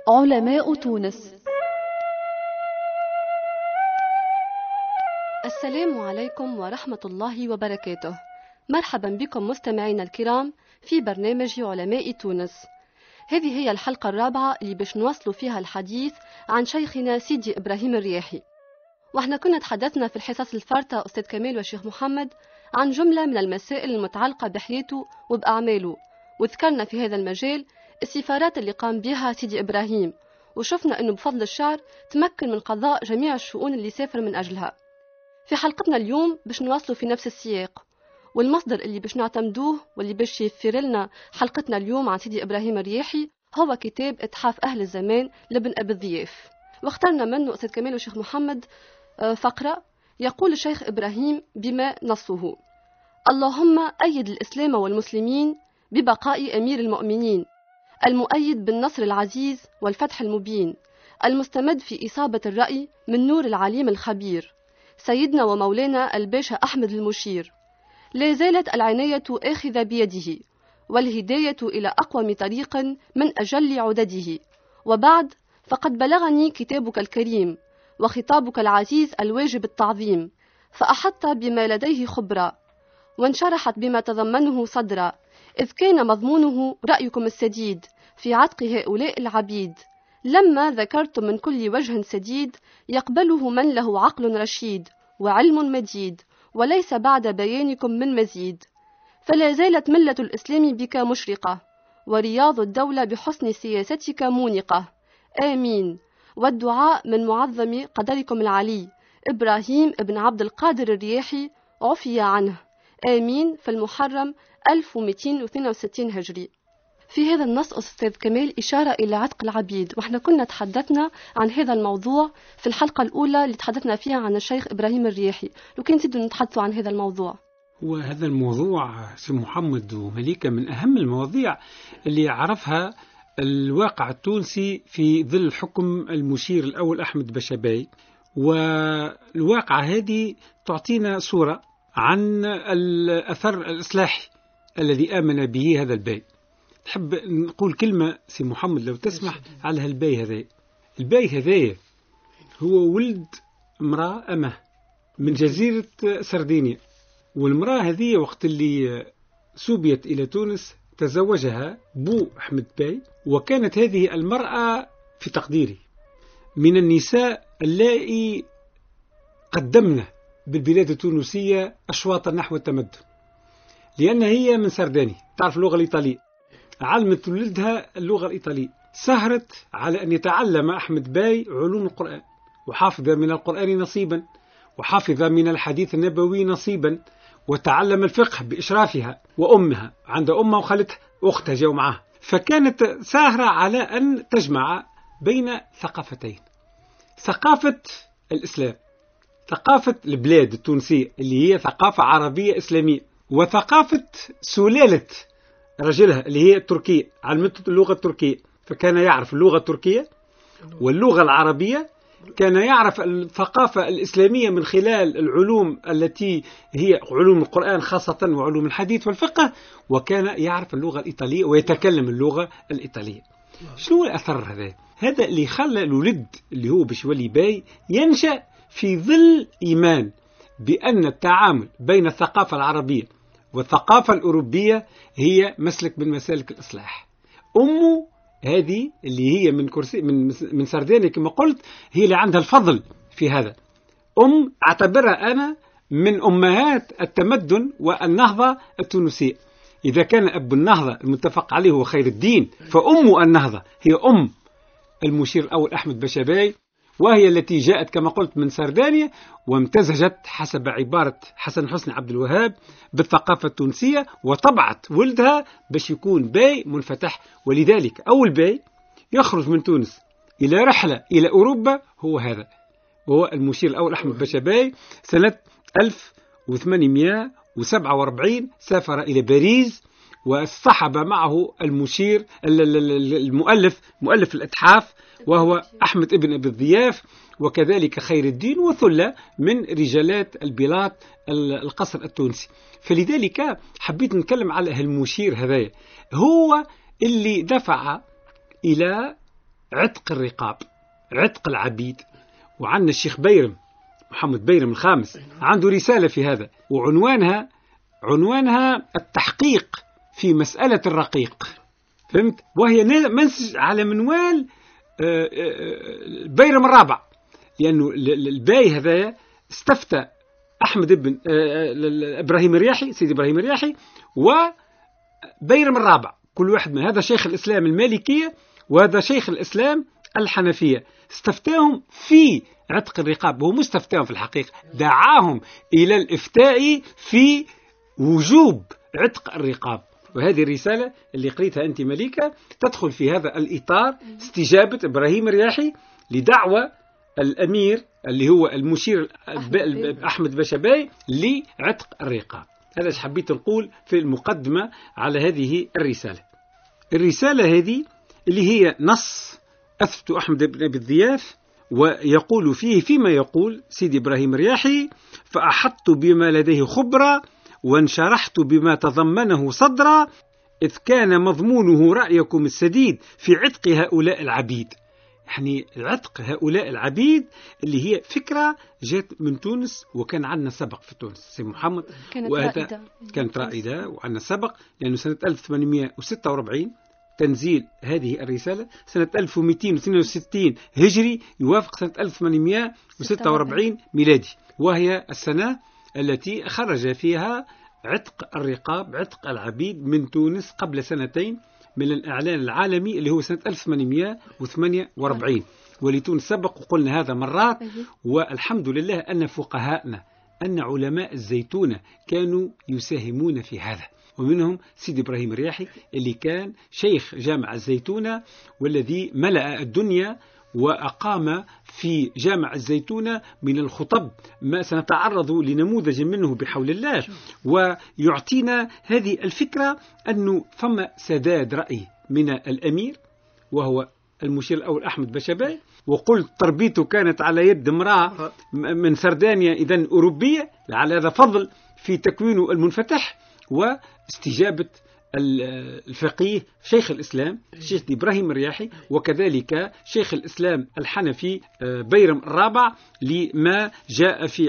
علماء تونس. السلام عليكم ورحمة الله وبركاته. مرحبا بكم مستمعينا الكرام في برنامج علماء تونس. هذه هي الحلقة الرابعة اللي باش نواصلوا فيها الحديث عن شيخنا سيدي إبراهيم الرياحي. واحنا كنا تحدثنا في الحصص الفارطة أستاذ كمال والشيخ محمد عن جملة من المسائل المتعلقة بحياته وبأعماله، وذكرنا في هذا المجال السفارات اللي قام بها سيدي إبراهيم، وشفنا أنه بفضل الشعر تمكن من قضاء جميع الشؤون اللي سافر من أجلها. في حلقتنا اليوم باش نواصلوا في نفس السياق، والمصدر اللي باش نعتمدوه واللي باش يفسر لنا حلقتنا اليوم عن سيدي إبراهيم الرياحي هو كتاب إتحاف أهل الزمان لابن أبي الضياف. واخترنا منه أستاذ كمال والشيخ محمد فقرة يقول الشيخ إبراهيم بما نصه: اللهم أيد الإسلام والمسلمين ببقاء أمير المؤمنين المؤيد بالنصر العزيز والفتح المبين، المستمد في إصابة الرأي من نور العليم الخبير، سيدنا ومولانا الباشا أحمد المشير. لا زالت العناية آخذة بيده، والهداية إلى أقوم طريق من أجل عدده. وبعد، فقد بلغني كتابك الكريم وخطابك العزيز الواجب التعظيم، فأحط بما لديه خبرا، وانشرحت بما تضمنه صدرا، إذ كان مضمونه رأيكم السديد في عتق هؤلاء العبيد، لما ذكرتم من كل وجه سديد يقبله من له عقل رشيد وعلم مديد، وليس بعد بيانكم من مزيد. فلا زالت ملة الإسلام بك مشرقة، ورياض الدولة بحسن سياستك مونقة. آمين. والدعاء من معظم قدركم العلي إبراهيم ابن عبد القادر الرياحي عفي عنه. آمين. في المحرم 1262 هجري. في هذا النص أستاذ كمال إشارة إلى عتق العبيد، وإحنا كنا تحدثنا عن هذا الموضوع في الحلقة الأولى اللي تحدثنا فيها عن الشيخ إبراهيم الرياحي. لو كان تريدوا نتحدثوا عن هذا الموضوع. وهذا الموضوع سي محمد ومليكة من أهم المواضيع اللي عرفها الواقع التونسي في ظل حكم المشير الأول أحمد بشباي، والواقع هذه تعطينا صورة عن الأثر الإصلاحي الذي آمن به هذا الباي. تحب نقول كلمة سي محمد لو تسمح على هالباي هذا؟ الباي هذا هو ولد امرأة أمه من جزيرة سردينيا، والمرأة هذه وقت اللي سوبيت إلى تونس تزوجها بو أحمد باي، وكانت هذه المرأة في تقديري من النساء اللائي قدمنا بالبلاد التونسية أشواطا نحو التمدن، لأن هي من سرداني تعرف اللغة الإيطالية، علمت ولدها اللغة الإيطالية، سهرت على أن يتعلم أحمد باي علوم القرآن، وحافظ من القرآن نصيبا، وحافظ من الحديث النبوي نصيبا، وتعلم الفقه بإشرافها وأمها، عند أمها وخالتها أختها جاءوا معها، فكانت ساهرة على أن تجمع بين ثقافتين: ثقافة الإسلام، ثقافة البلاد التونسية اللي هي ثقافة عربية إسلامية، وثقافة سلالة رجلها اللي هي التركية، علمته اللغة التركية، فكان يعرف اللغة التركية واللغة العربية، كان يعرف الثقافة الإسلامية من خلال العلوم التي هي علوم القرآن خاصة وعلوم الحديث والفقه، وكان يعرف اللغة الإيطالية ويتكلم اللغة الإيطالية. شنو الأثر هذا؟ هذا اللي خلى الولد اللي هو بشولي باي ينشأ في ظل إيمان بأن التعامل بين الثقافة العربية والثقافة الأوروبية هي مسلك من مسالك الإصلاح. أمه هذه اللي هي من كرسي من سردانيا كما قلت، هي اللي عندها الفضل في هذا. أعتبرها أنا من أمهات التمدن والنهضة التونسية. إذا كان أب النهضة المتفق عليه هو خير الدين، فأم النهضة هي أم المشير الأول أحمد بشباي، وهي التي جاءت كما قلت من سردانيا وامتزجت حسب عبارة حسن حسني عبد الوهاب بالثقافة التونسية، وطبعت ولدها باش يكون باي منفتح. ولذلك أول باي يخرج من تونس إلى رحلة إلى أوروبا هو هذا، وهو المشير الأول أحمد بشباي. سنة 1847 سافر إلى باريس، واصطحب معه المشير مؤلف الإتحاف وهو أحمد ابن أبي الضياف، وكذلك خير الدين، وثلة من رجالات البلاط القصر التونسي. فلذلك حبيت نتكلم على المشير هذا، هو اللي دفع إلى عتق الرقاب، عتق العبيد. وعندنا الشيخ بيرم محمد بيرم الخامس عنده رسالة في هذا، وعنوانها التحقيق في مسألة الرقيق، فهمت؟ وهي منسج على منوال بيرم الرابع، لأنه الباي هذا استفتى أحمد بن إبراهيم الرياحي، سيدي إبراهيم الرياحي، وبيرم الرابع، كل واحد من هذا شيخ الإسلام المالكية وهذا شيخ الإسلام الحنفية، استفتاهم في عتق الرقاب. هو مستفتاهم في الحقيقة، دعاهم إلى الإفتاء في وجوب عتق الرقاب. وهذه الرسالة اللي قريتها أنت مليكة تدخل في هذا الإطار، استجابة إبراهيم الرياحي لدعوة الأمير اللي هو المشير أحمد بشباي لعتق الرقاب. هذا ايش حبيت نقول في المقدمة على هذه الرسالة. الرسالة هذه اللي هي نص أثبت أحمد بن أبي الضياف، ويقول فيه فيما يقول سيدي إبراهيم الرياحي: فأحطت بما لديه خبرة وانشرحت بما تضمنه صدرا، إذ كان مضمونه رأيكم السديد في عتق هؤلاء العبيد. يعني عتق هؤلاء العبيد اللي هي فكرة جات من تونس، وكان عندنا سبق في تونس سي محمد، كانت رائدة وعندنا سبق، لأنه سنة 1846 تنزيل هذه الرسالة، سنة 1262 هجري يوافق سنة 1846 ميلادي، وهي السنة التي خرج فيها عتق الرقاب، عتق العبيد من تونس قبل سنتين من الإعلان العالمي اللي هو سنة 1848. ولتونس سبق وقلنا هذا مرات، والحمد لله أن فقهاءنا أن علماء الزيتونة كانوا يساهمون في هذا، ومنهم سيدي إبراهيم الرياحي اللي كان شيخ جامع الزيتونة والذي ملأ الدنيا، وأقام في جامع الزيتونة من الخطب ما سنتعرض لنموذج منه بحول الله، ويعطينا هذه الفكرة أنه فما سداد رأي من الأمير وهو المشير الأول أحمد بشباي، وقلت تربيته كانت على يد امرأة من سردانيا إذن أوروبية، على هذا فضل في تكوينه المنفتح واستجابة الفقيه شيخ الإسلام الشيخ إبراهيم الرياحي، وكذلك شيخ الإسلام الحنفي بيرم الرابع لما جاء في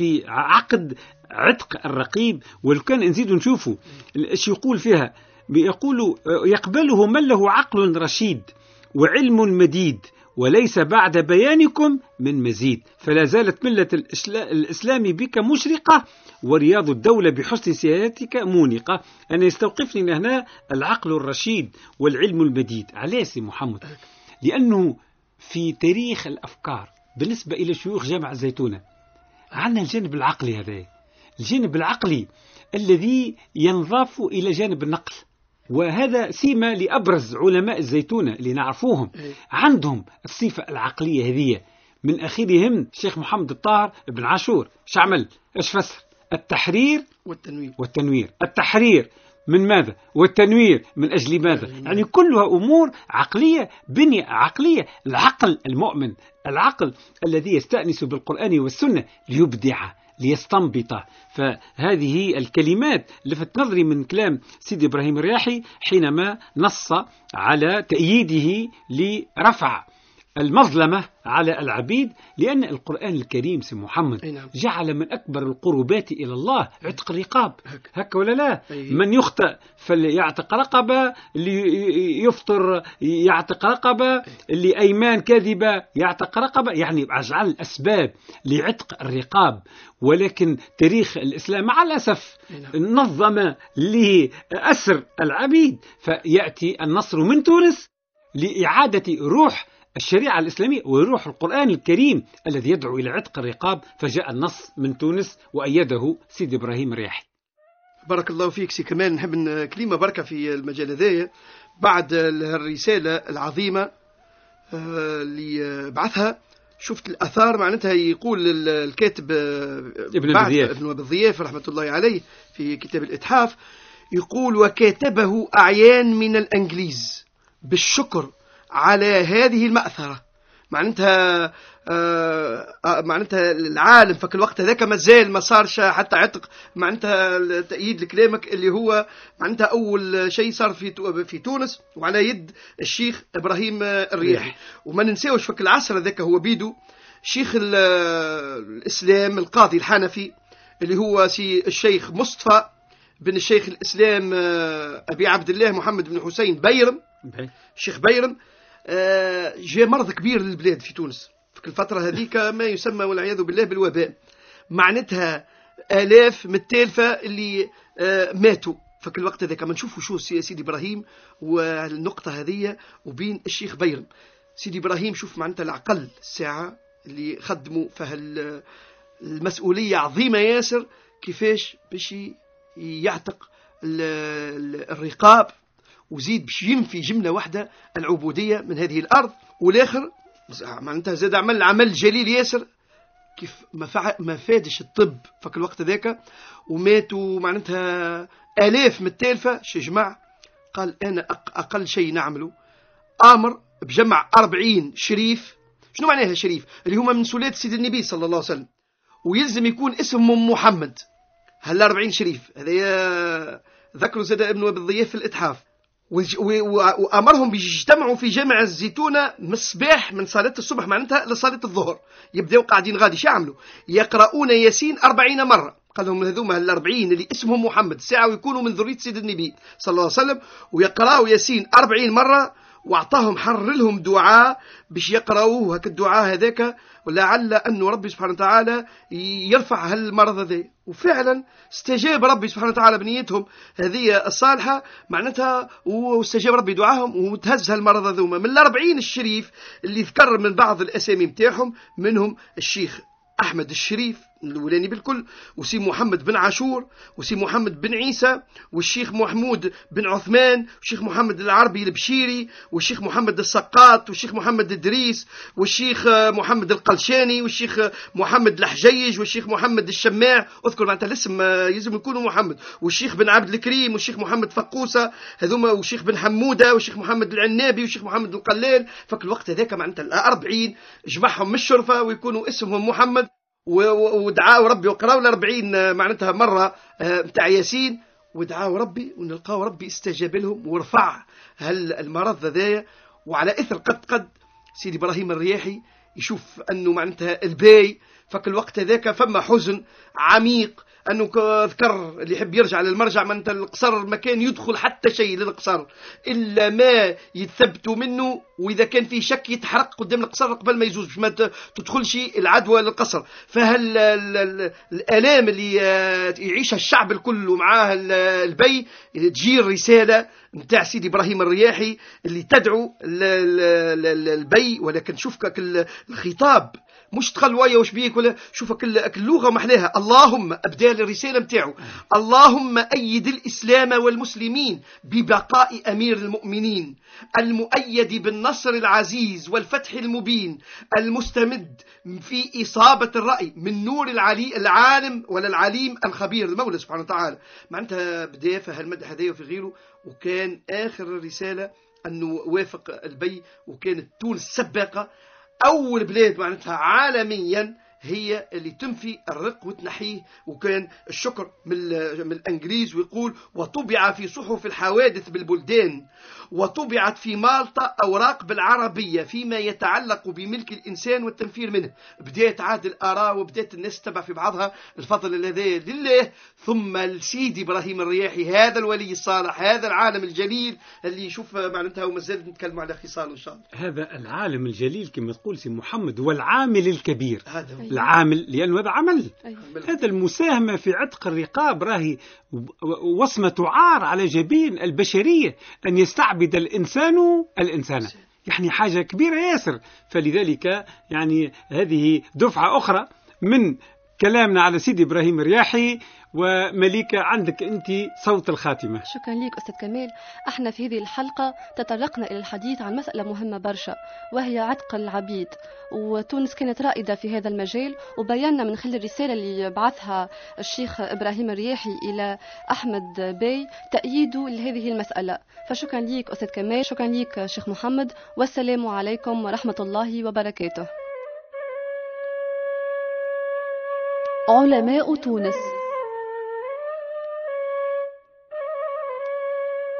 عقد عتق الرقيب. ولكن نزيد نشوفوا ايش يقول فيها، بيقولوا يقبله من له عقل رشيد وعلم مديد، وليس بعد بيانكم من مزيد، فلا زالت ملة الإسلام بك مشرقة، ورياض الدولة بحسن سيادتك مونقة. أنا يستوقفني هنا العقل الرشيد والعلم المديد. علاش محمد؟ لأنه في تاريخ الأفكار بالنسبة إلى شيوخ جامع الزيتونة عندنا الجانب العقلي، هذا الجانب العقلي الذي ينضاف إلى جانب النقل، وهذا سيما لأبرز علماء الزيتونة اللي نعرفوهم، عندهم الصفة العقلية هذه، من أخيرهم الشيخ محمد الطاهر بن عاشور. شعمل ايش فسر التحرير والتنوير. التحرير من ماذا؟ والتنوير من أجل ماذا؟ يعني كلها أمور عقلية، بنية عقلية. العقل المؤمن، العقل الذي يستأنس بالقرآن والسنة ليبدع ليستنبط. فهذه الكلمات لفت نظري من كلام سيدي إبراهيم الرياحي حينما نص على تأييده لرفع المظلمة على العبيد، لأن القرآن الكريم سي محمد جعل من أكبر القربات إلى الله عتق الرقاب، هكا ولا لا؟ من يخطئ فليعتق رقبة، اللي يفطر يعتق رقبة، اللي أيمان كاذبة يعتق رقبة، يعني أجعل الأسباب لعتق الرقاب. ولكن تاريخ الإسلام مع الأسف نظم لأسر العبيد، فيأتي النصر من تونس لإعادة روح الشريعة الإسلامية وروح القرآن الكريم الذي يدعو إلى عتق الرقاب، فجاء النص من تونس وأيده سيد إبراهيم الرياحي. بارك الله فيك سي كمان. نحب كلمة بركة في المجال هذا بعد الرسالة العظيمة اللي بعثها. شفت الأثار معناتها، يقول الكاتب ابن أبي الضياف رحمة الله عليه في كتاب الإتحاف، يقول: وكاتبه أعيان من الأنجليز بالشكر على هذه المأثرة معناتها معناتها العالم فك الوقت هذاك مازال ما صارش حتى عتق، معناتها تأييد لكلامك اللي هو معناتها أول شيء صار في تونس وعلى يد الشيخ إبراهيم الرياحي. وما ننساوش فك العصر هذاك هو بيدو شيخ الإسلام القاضي الحنفي اللي هو الشيخ مصطفى بن الشيخ الإسلام أبي عبد الله محمد بن حسين بيرم، الشيخ بيرم جاء مرض كبير للبلاد في تونس في الفترة هذيك ما يسمى والعياذ بالله بالوباء، معناتها آلاف متالفة اللي ماتوا فك الوقت هذاك. ما نشوفوا شو سيدي إبراهيم والنقطة هذه وبين الشيخ بيرم. سيدي إبراهيم شوف معناتها العقل الساعة اللي خدموا المسؤولية عظيمة ياسر، كيفاش باش يعتق الرقاب وزيد باش ينفي جملة واحدة العبودية من هذه الأرض. والآخر معناتها زاد عمل جليل ياسر كيف ما فادش الطب فك الوقت ذاك وماتوا معناتها آلاف متالفة. شجمع قال أنا أقل شيء نعمله آمر بجمع 40 شريف. شنو معناها شريف؟ اللي هما من سلالة سيد النبي صلى الله عليه وسلم، ويلزم يكون اسمهم محمد. هل 40 شريف هذا ذكروا زاد ابن أبي الضياف في الإتحاف، وأمرهم بيجتمعوا في جامع الزيتونة من الصباح من صلاة الصبح معناتها لصلاة الظهر، يبدأوا قاعدين غادي شو يعملوا؟ يقرؤون ياسين 40 مرة. قال لهم هذوما ال40 اللي اسمهم محمد ساعة ويكونوا من ذرية سيد النبي صلى الله عليه وسلم ويقرأوا ياسين 40 مرة، واعطاهم حر لهم دعاء باش يقرأوه هك الدعاء هذاك ولعل أنه ربي سبحانه وتعالى يرفع هالمرض هذا. وفعلا استجاب ربي سبحانه وتعالى بنيتهم هذه الصالحة معناتها، واستجاب ربي دعاهم وتهز هالمرض هذوما. من 40 الشريف اللي ذكر من بعض الأسامي متاعهم منهم الشيخ أحمد الشريف الأولاني بالكل، وسي محمد بن عاشور، وسي محمد بن عيسى، والشيخ محمود بن عثمان، والشيخ محمد العربي البشيري، والشيخ محمد السقاط، والشيخ محمد الدريس، والشيخ محمد القلشاني، والشيخ محمد الحجيج، والشيخ محمد الشماع. اذكر معناتها الاسم يلزم يكونوا محمد، والشيخ بن عبد الكريم، والشيخ محمد فقوسة هذوما، والشيخ بن حمودة، والشيخ محمد العنابي، والشيخ محمد القلال. فك الوقت هذاك معناتها 40 جمعهم من الشرفة ويكونوا اسمهم محمد ودعاء ربي وقراوا 40 معناتها مرة متاع ياسين ودعاء ربي، ونلقاو ربي استجاب لهم ورفع المرض ذايا. وعلى إثر قد سيدي إبراهيم الرياحي يشوف أنه معناتها الباي فك الوقت ذاك فما حزن عميق، أنه ذكر اللي يحب يرجع للمرجع معناتها القصر ما كان يدخل حتى شيء للقصر إلا ما يتثبتوا منه، وإذا كان في شك يتحرق قدام القصر قبل ما يزوز باش ما تدخلش العدوى للقصر. فهل الآلام اللي يعيشها الشعب الكل ومعاه البي تجي الرسالة نتاع سيدي إبراهيم الرياحي اللي تدعو البي. ولكن شوفك الخطاب مش تخل ويا وش بيك ولا شوفك اللغة محلاها. اللهم أبدال الرسالة متاعه اللهم أيد الإسلام والمسلمين ببقاء أمير المؤمنين المؤيد بالنصر العزيز والفتح المبين المستمد في إصابة الرأي من نور العالم ولا العليم الخبير المولى سبحانه وتعالى. معناتها بداية فهالمدح هذا وفي غيره. وكان آخر الرسالة أنه وافق البي، وكانت تونس سباقة أول بلاد معناتها عالميا هي اللي تنفي الرق وتنحيه. وكان الشكر من الأنجليز ويقول وطبع في صحف الحوادث بالبلدان وطبعت في مالطا أوراق بالعربية فيما يتعلق بملك الإنسان والتنفير منه. بدأت عاد الآراء وبدأت الناس تتبع في بعضها. الفضل الذي لله ثم السيد إبراهيم الرياحي هذا الولي الصالح هذا العالم الجليل اللي يشوف معناتها ومازال نتكلم على خصاله إن شاء الله. هذا العالم الجليل كما تقول سي محمد هو العامل الكبير. العامل لأنه هذا عمل. هذا المساهمة في عتق الرقاب راهي وصمة عار على جبين البشرية أن يستعبد الإنسان يعني حاجة كبيرة ياسر. فلذلك يعني هذه دفعة أخرى من كلامنا على سيدي إبراهيم الرياحي. ومليكة عندك أنت صوت الخاتمة. شكرا لك أستاذ كمال. احنا في هذه الحلقة تطرقنا إلى الحديث عن مسألة مهمة برشا وهي عتق العبيد، وتونس كانت رائدة في هذا المجال، وبينا من خلال الرسالة اللي بعثها الشيخ إبراهيم الرياحي إلى أحمد باي تأييده لهذه المسألة. فشكرا لك أستاذ كمال، شكرا لك شيخ محمد، والسلام عليكم ورحمة الله وبركاته. علماء تونس.